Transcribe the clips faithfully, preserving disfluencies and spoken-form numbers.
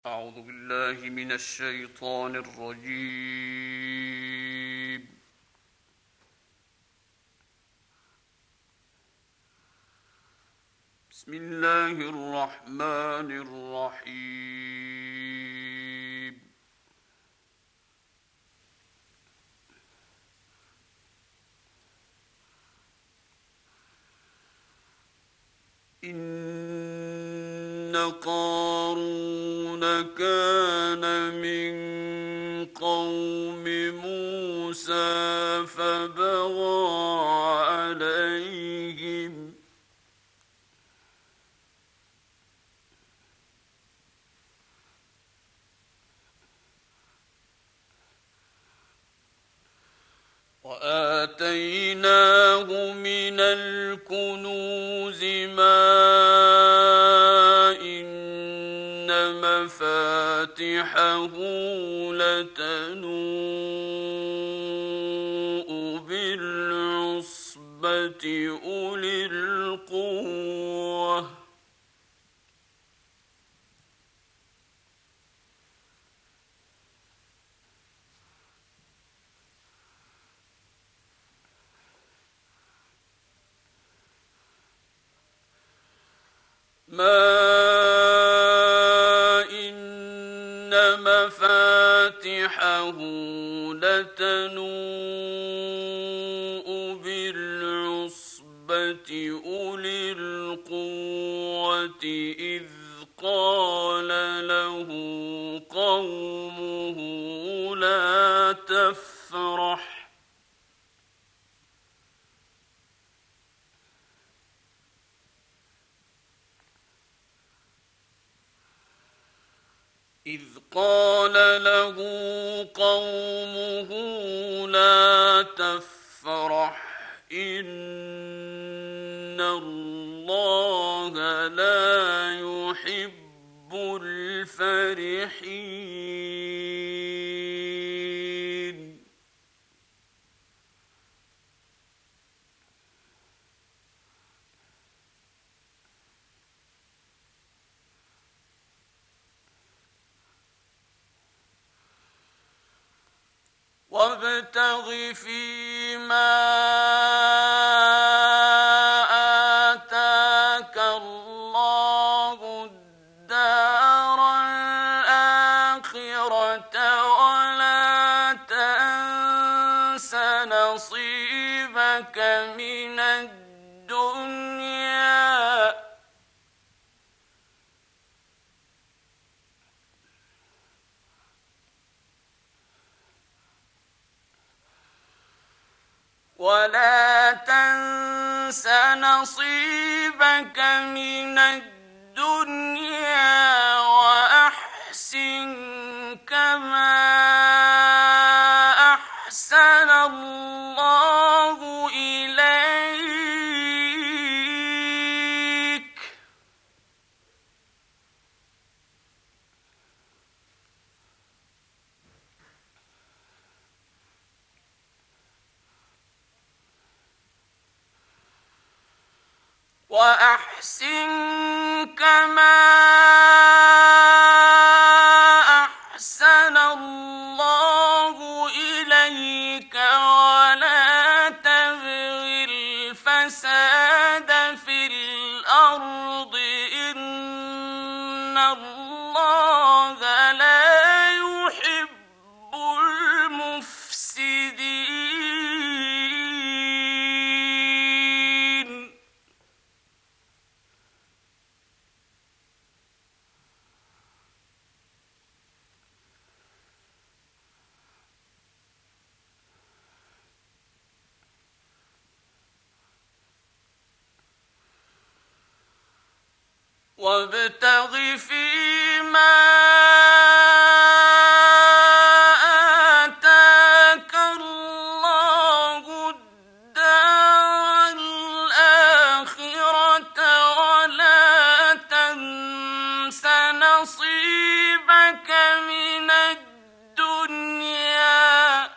أعوذ بالله من الشيطان الرجيم. بسم الله الرحمن الرحيم. إن قارون كان من قوم موسى فبغى عليهم وآتيناه من الكنوز ما إن مفاتحه لتنوء بالعصبة أولي القوة ما إن مفاتحه لتنوء بالعصبة أولي القوة إذ قال له قومه لا تفرح إذ قال له قومه لا تفرح إن الله لا يحب الفرحين. وابتغ فيما آتاك الله الدار الآخرة ولا تنس نصيبك من الدنيا ولا تنس نصيبك من الدنيا وأحسن كما أحسن الله إليك وأحسن كما أحسن الله إليك ولا تبغ الفساد في الأرض إن الله لا يحب المفسدين. وابتغ فيما آتاك الله الدار الآخرة ولا تنس نصيبك من الدنيا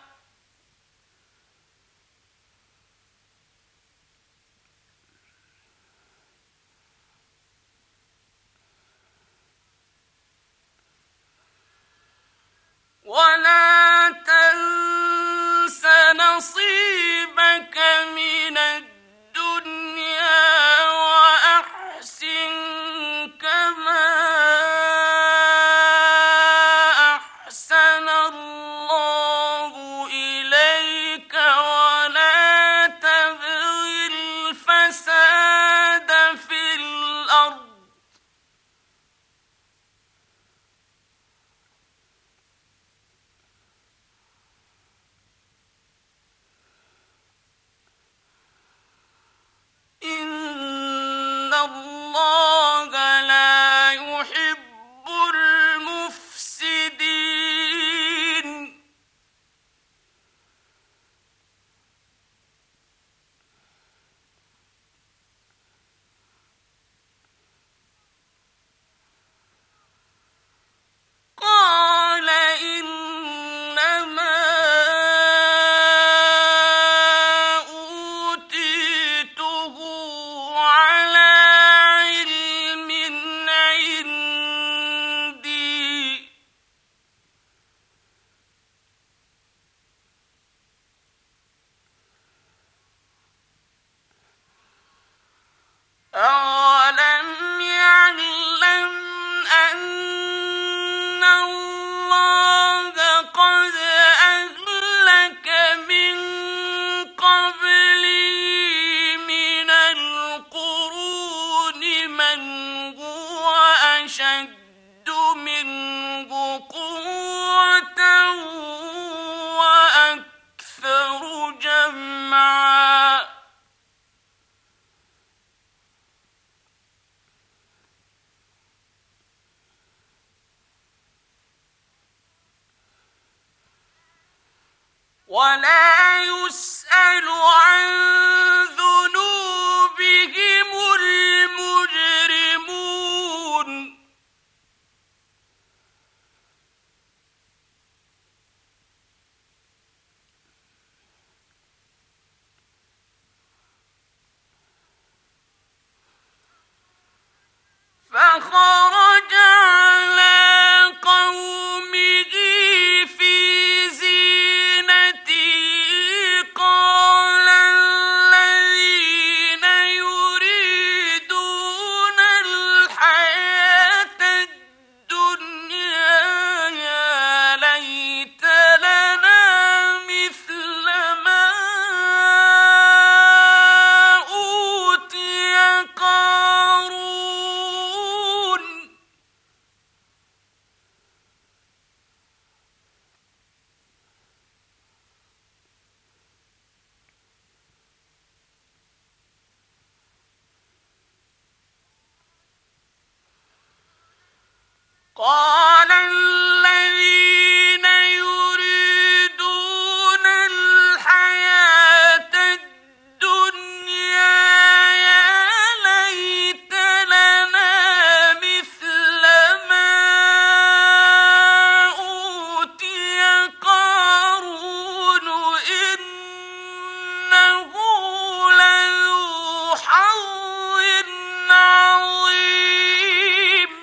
ولا يسأل عن ذنوبهم المجرمون فخرج على قومه في زينته قال الذين يريدون الحياة الدنيا يا ليت لنا مثل ما أوتي قارون قال الذين يريدون الحياة الدنيا يا ليت لنا مثل ما أوتي قارون إنه لذو حظ عظيم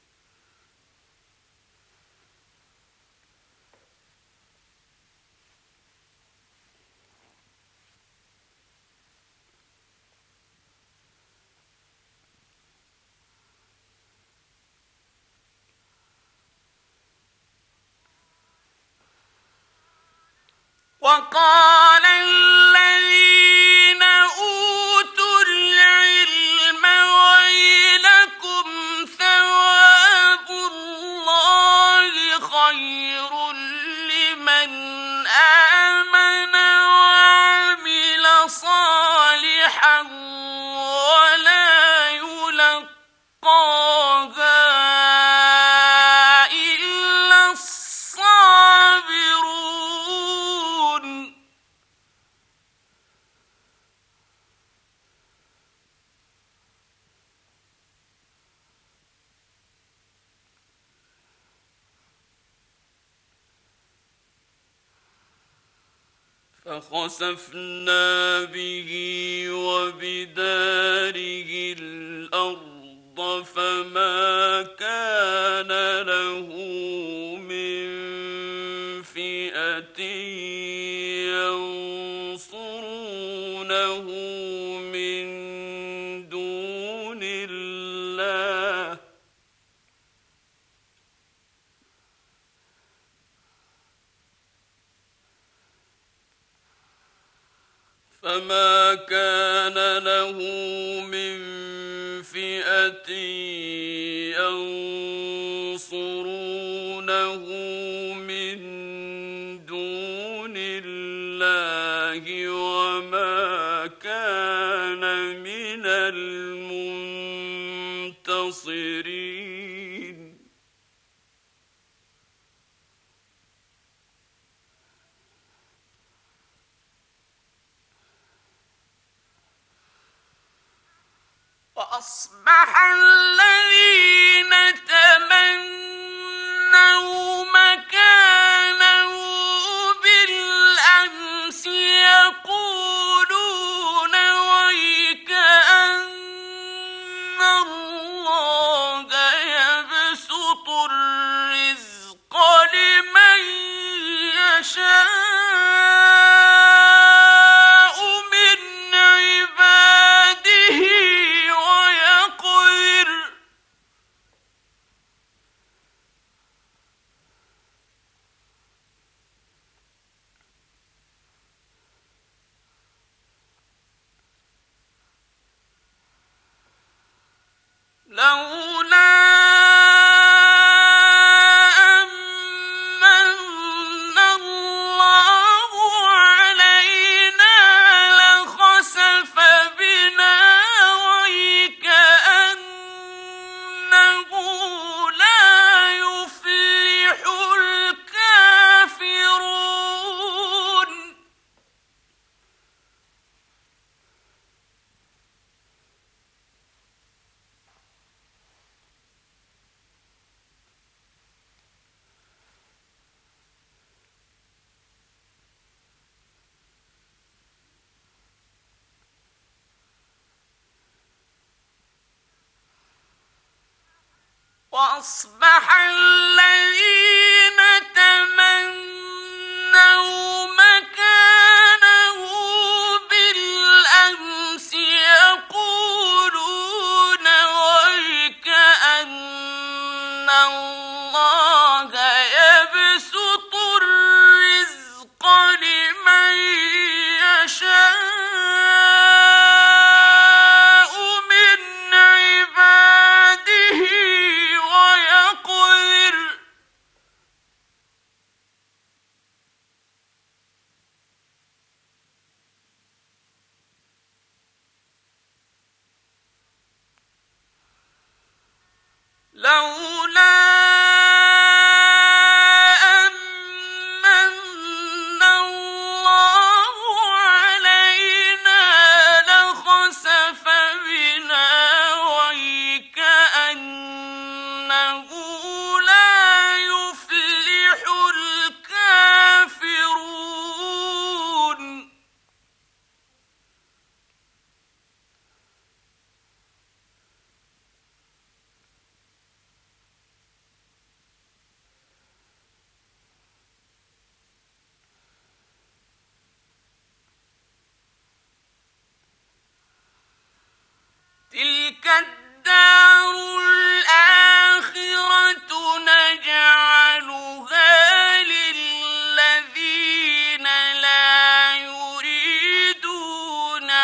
وقال الذين أوتوا العلم ويلكم ثواب الله خير لمن آمن وعمل صالحا ولا يلقاها إلا الصابرون فخسفنا به وبداره الأرض فما كان له من فئة ينصرونه من دون الله فما كان له من فئة ينصرونه من دون الله وما كان من المنتصرين وأصبح الذين تمنوا مكانه بالأمس يقولون ويك أن الله يبسط الرزق لمن يشاء من عباده ويقدر لولا أمن الله علينا لخسف بنا ويكأنه لا يفلح الكافرون وأصبح الذين تمنوا مكانه بالأمس يقولون ويكأن الله يبسط الرزق لمن يشاء من عباده ويقدر لولا أمن الله علينا لخسف بنا ويكأنه لا يفلح الكافرون تلك الدار الآخرة نجعلها للذين لا يريدون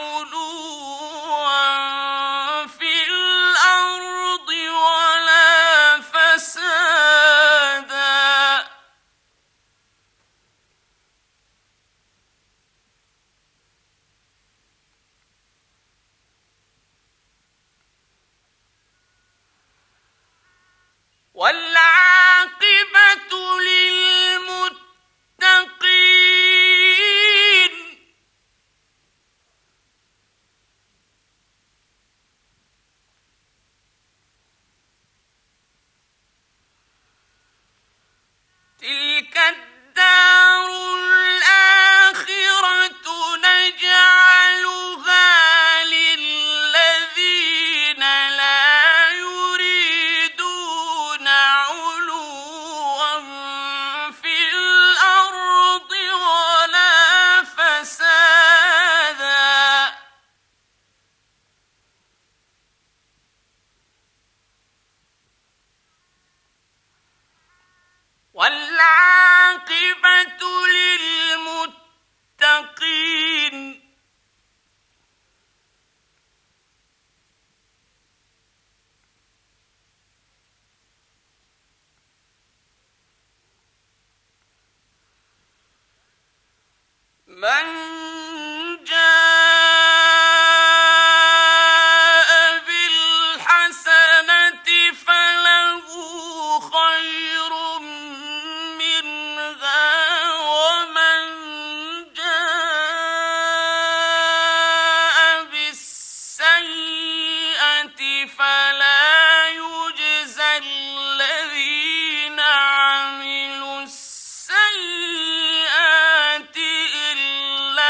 علوا في الأرض ولا فسادا والعاقبة للمتقين تلك الدار الآخرة نجعلها للذين لا يريدون علوا في الأرض ولا فسادا والعاقبة للمتقين من جاء بالحسنة فله خير منها ومن جاء بالسيئة فلا يجزى الذين عملوا السيئات إلا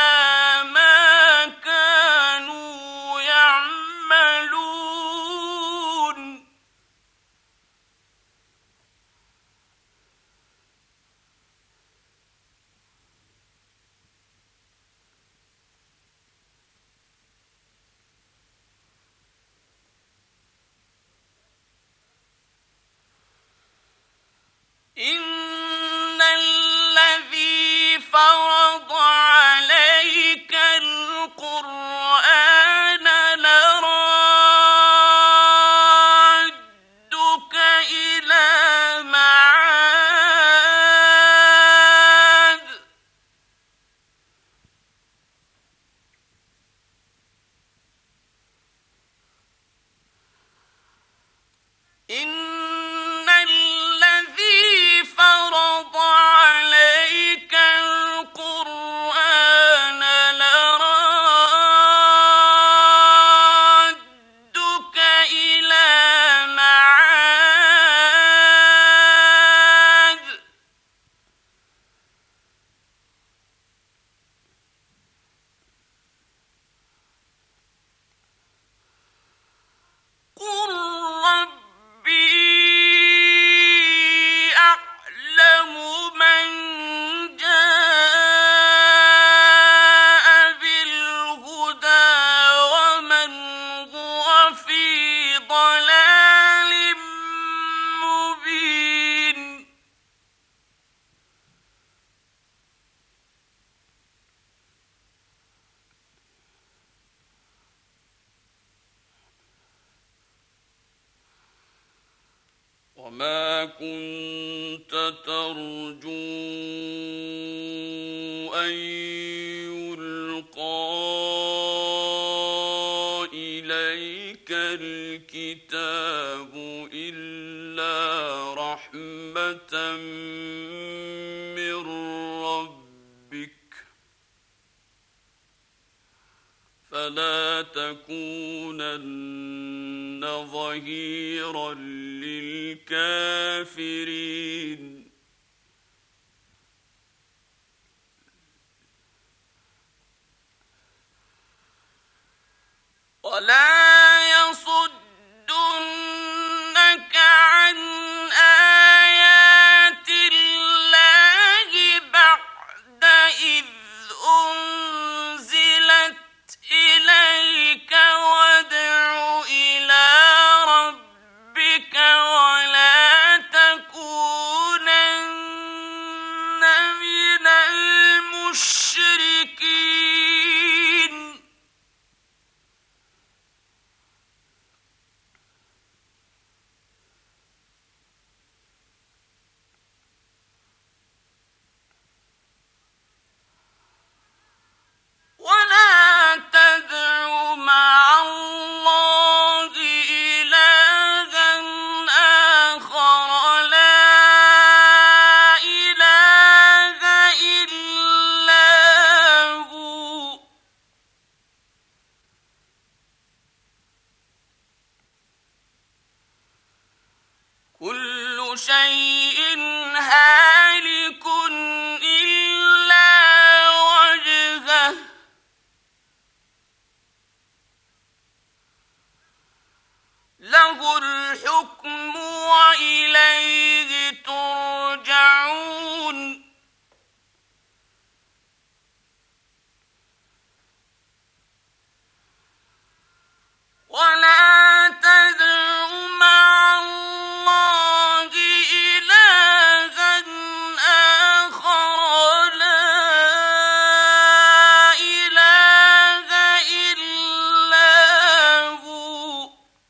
وما كنت ترجو أن يلقى إليك الكتاب إلا رحمة من ربك فلا تكونن ظهيرا للكافرين ولا يصدنك عن آيات الله بعد إذ أنزلت إليك وادع إلى ربك ولا تكونن من المشركين ولا تدع مع الله إلها آخر لا إله إلا هو كل شيء هالك إلا وجهه له الحكم وإليه ترجعون ولا تدع مع الله إلها آخر لا إله إلا هو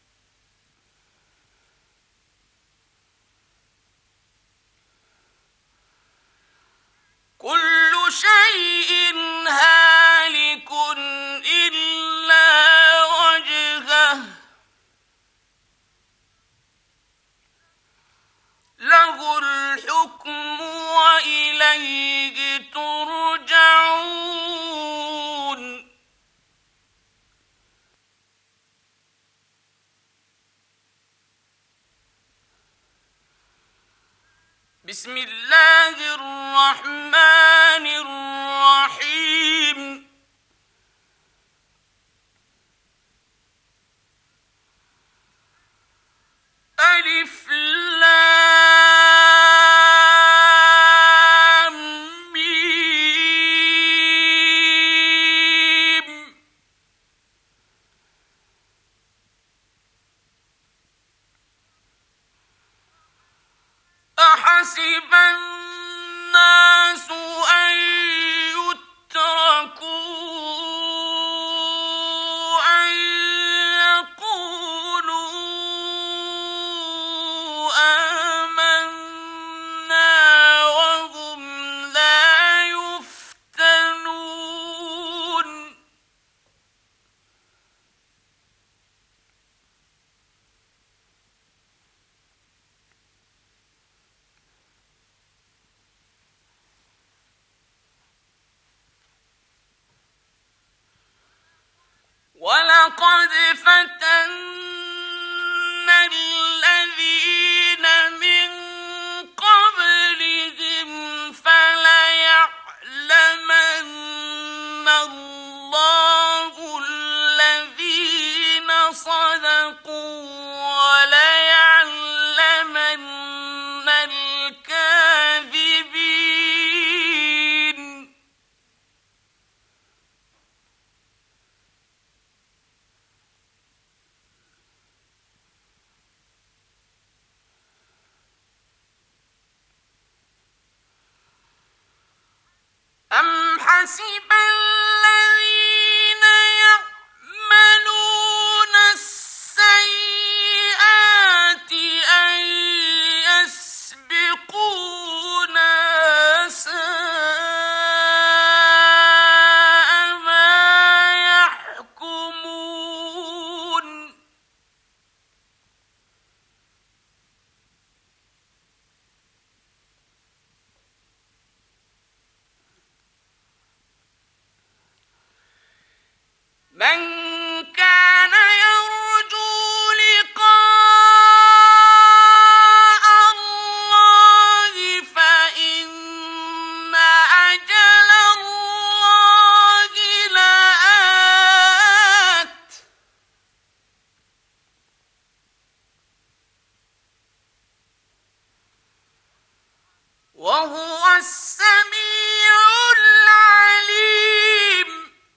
كل شيء هالك إلا وجهه له الحكم وإليه ترجعون بسم الله الرحمن الرحيم ألف لام ميم أحسب الناس أن يتركوا أن يقولوا آمنا وهم لا يفتنون ولقد فتنا الذين من قبلهم فليعلمن الله الذين صدقوا وليعلمن الكاذبين أم حسب الذين يعملون السيئات أن من كان يرجو لقاء الله فإن أجل الله لآت وهو السميع العليم.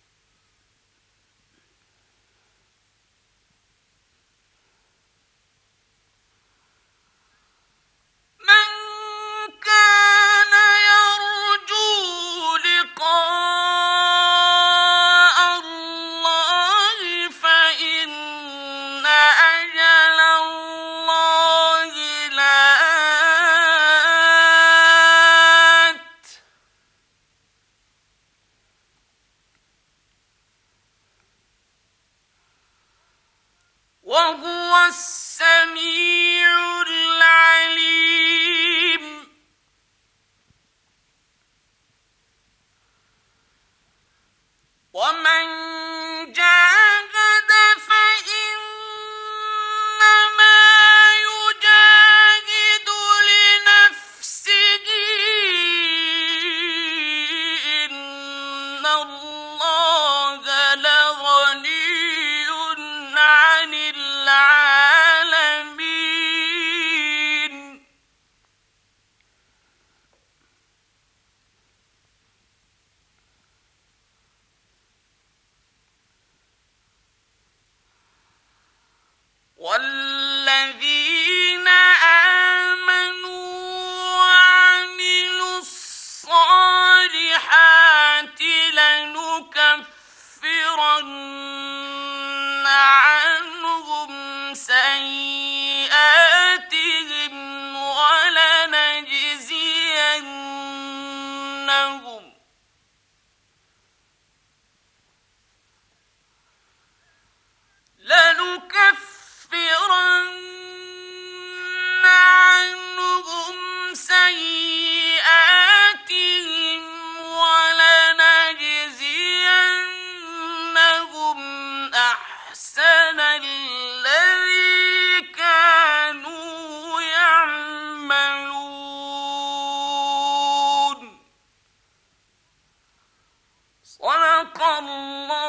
من كان يرجو لقاء الله فإن أجل الله لآت وهو السميع العليم. ومن جاهد فإنما يجاهد لنفسه إن الله لغني عن العالمين. والذين آمنوا وعملوا الصالحات لنكفرن عنهم سيئاتهم ولنجزينهم لنكفرن عنهم سيئاتهم ولنجزينهم أحسن الذي كانوا يعملون. صدق الله